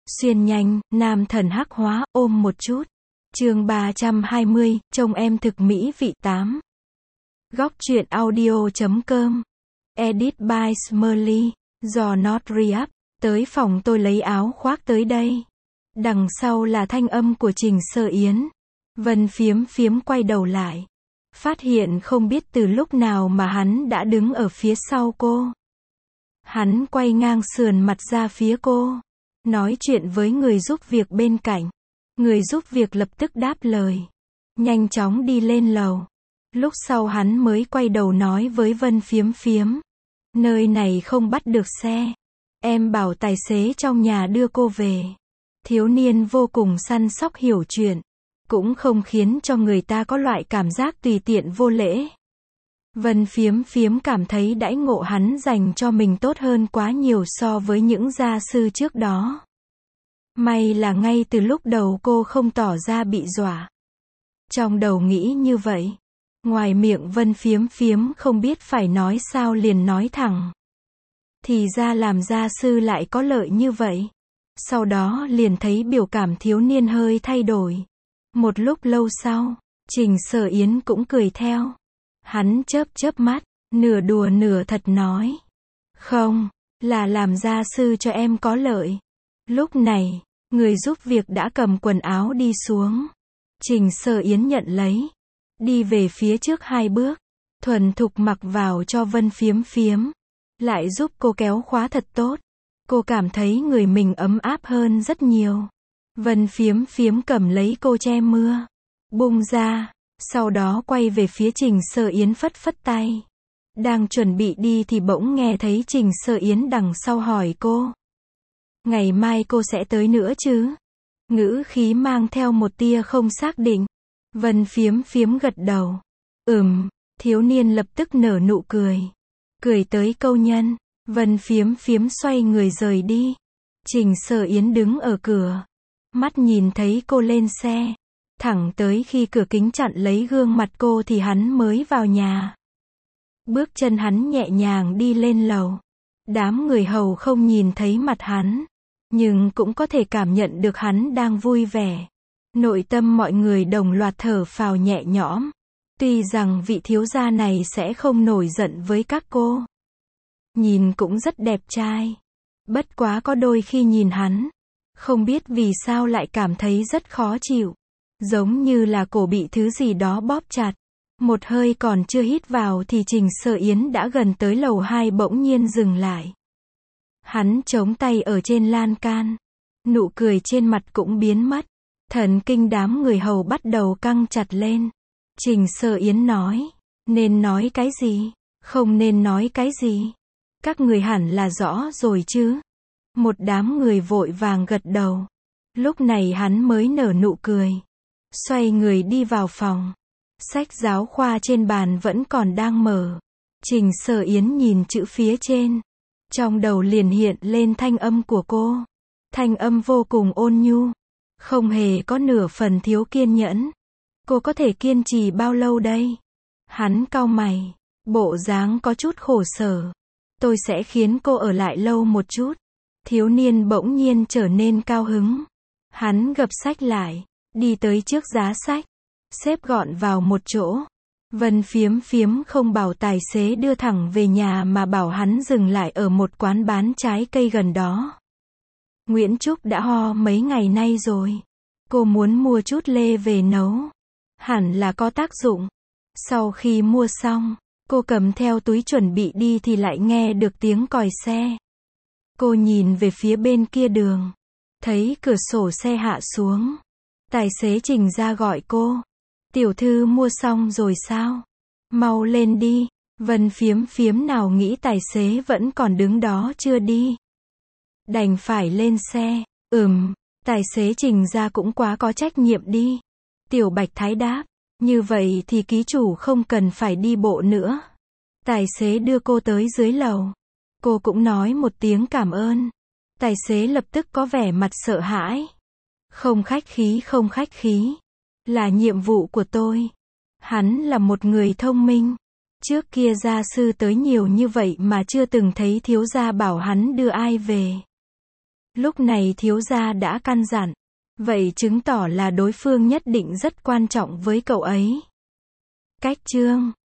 Xuyên nhanh, nam thần hắc hóa, ôm một chút. Chương 320, trông em thực mỹ vị 8. Góc truyện audio.com. Edit by Smurly. Do Not Re-up. Tới phòng tôi lấy áo khoác tới đây. Đằng sau là thanh âm của Trình Sơ Yến. Vân Phiếm Phiếm quay đầu lại. Phát hiện không biết từ lúc nào mà hắn đã đứng ở phía sau cô. Hắn quay ngang sườn mặt ra phía cô. Nói chuyện với người giúp việc bên cạnh. Người giúp việc lập tức đáp lời. Nhanh chóng đi lên lầu. Lúc sau hắn mới quay đầu nói với Vân Phiếm Phiếm. Nơi này không bắt được xe. Em bảo tài xế trong nhà đưa cô về. Thiếu niên vô cùng săn sóc hiểu chuyện. Cũng không khiến cho người ta có loại cảm giác tùy tiện vô lễ. Vân Phiếm Phiếm cảm thấy đãi ngộ hắn dành cho mình tốt hơn quá nhiều so với những gia sư trước đó. May là ngay từ lúc đầu cô không tỏ ra bị dọa. Trong đầu nghĩ như vậy. Ngoài miệng Vân Phiếm Phiếm không biết phải nói sao liền nói thẳng. Thì ra làm gia sư lại có lợi như vậy. Sau đó liền thấy biểu cảm thiếu niên hơi thay đổi. Một lúc lâu sau, Trình Sở Yến cũng cười theo. Hắn chớp chớp mắt, nửa đùa nửa thật nói. Không, là làm gia sư cho em có lợi. Lúc này, người giúp việc đã cầm quần áo đi xuống. Trình Sở Yến nhận lấy. Đi về phía trước 2 bước. Thuần thục mặc vào cho Vân Phiếm Phiếm. Lại giúp cô kéo khóa thật tốt. Cô cảm thấy người mình ấm áp hơn rất nhiều. Vân Phiếm Phiếm cầm lấy cô che mưa. Bung ra. Sau đó quay về phía Trình Sở Yến phất phất tay. Đang chuẩn bị đi thì bỗng nghe thấy Trình Sở Yến đằng sau hỏi cô. Ngày mai cô sẽ tới nữa chứ? Ngữ khí mang theo một tia không xác định. Vân Phiếm Phiếm gật đầu. Thiếu niên lập tức nở nụ cười. Cười tới câu nhân. Vân Phiếm Phiếm xoay người rời đi. Trình Sở Yến đứng ở cửa. Mắt nhìn thấy cô lên xe. Thẳng tới khi cửa kính chặn lấy gương mặt cô thì hắn mới vào nhà. Bước chân hắn nhẹ nhàng đi lên lầu. Đám người hầu không nhìn thấy mặt hắn. Nhưng cũng có thể cảm nhận được hắn đang vui vẻ. Nội tâm mọi người đồng loạt thở phào nhẹ nhõm. Tuy rằng vị thiếu gia này sẽ không nổi giận với các cô. Nhìn cũng rất đẹp trai. Bất quá có đôi khi nhìn hắn. Không biết vì sao lại cảm thấy rất khó chịu. Giống như là cổ bị thứ gì đó bóp chặt. Một hơi còn chưa hít vào thì Trình Sở Yến đã gần tới lầu 2 bỗng nhiên dừng lại. Hắn chống tay ở trên lan can. Nụ cười trên mặt cũng biến mất. Thần kinh đám người hầu bắt đầu căng chặt lên. Trình Sở Yến nói. Nên nói cái gì? Không nên nói cái gì? Các người hẳn là rõ rồi chứ? Một đám người vội vàng gật đầu. Lúc này hắn mới nở nụ cười. Xoay người đi vào phòng. Sách giáo khoa trên bàn vẫn còn đang mở. Trình Sở Yến nhìn chữ phía trên. Trong đầu liền hiện lên thanh âm của cô. Thanh âm vô cùng ôn nhu. Không hề có nửa phần thiếu kiên nhẫn. Cô có thể kiên trì bao lâu đây? Hắn cau mày. Bộ dáng có chút khổ sở. Tôi sẽ khiến cô ở lại lâu một chút. Thiếu niên bỗng nhiên trở nên cao hứng. Hắn gập sách lại. Đi tới trước giá sách. Xếp gọn vào một chỗ. Vân Phiếm Phiếm không bảo tài xế đưa thẳng về nhà mà bảo hắn dừng lại ở một quán bán trái cây gần đó. Nguyễn Trúc đã ho mấy ngày nay rồi. Cô muốn mua chút lê về nấu. Hẳn là có tác dụng. Sau khi mua xong, cô cầm theo túi chuẩn bị đi thì lại nghe được tiếng còi xe. Cô nhìn về phía bên kia đường. Thấy cửa sổ xe hạ xuống. Tài xế Trình ra gọi cô. Tiểu thư mua xong rồi sao? Mau lên đi. Vân Phiếm Phiếm nào nghĩ tài xế vẫn còn đứng đó chưa đi. Đành phải lên xe. Tài xế Trình ra cũng quá có trách nhiệm đi. Tiểu Bạch Thái đáp. Như vậy thì ký chủ không cần phải đi bộ nữa. Tài xế đưa cô tới dưới lầu. Cô cũng nói một tiếng cảm ơn. Tài xế lập tức có vẻ mặt sợ hãi. Không khách khí, không khách khí. Là nhiệm vụ của tôi. Hắn là một người thông minh. Trước kia gia sư tới nhiều như vậy mà chưa từng thấy thiếu gia bảo hắn đưa ai về. Lúc này thiếu gia đã căn dặn. Vậy chứng tỏ là đối phương nhất định rất quan trọng với cậu ấy. Cách chương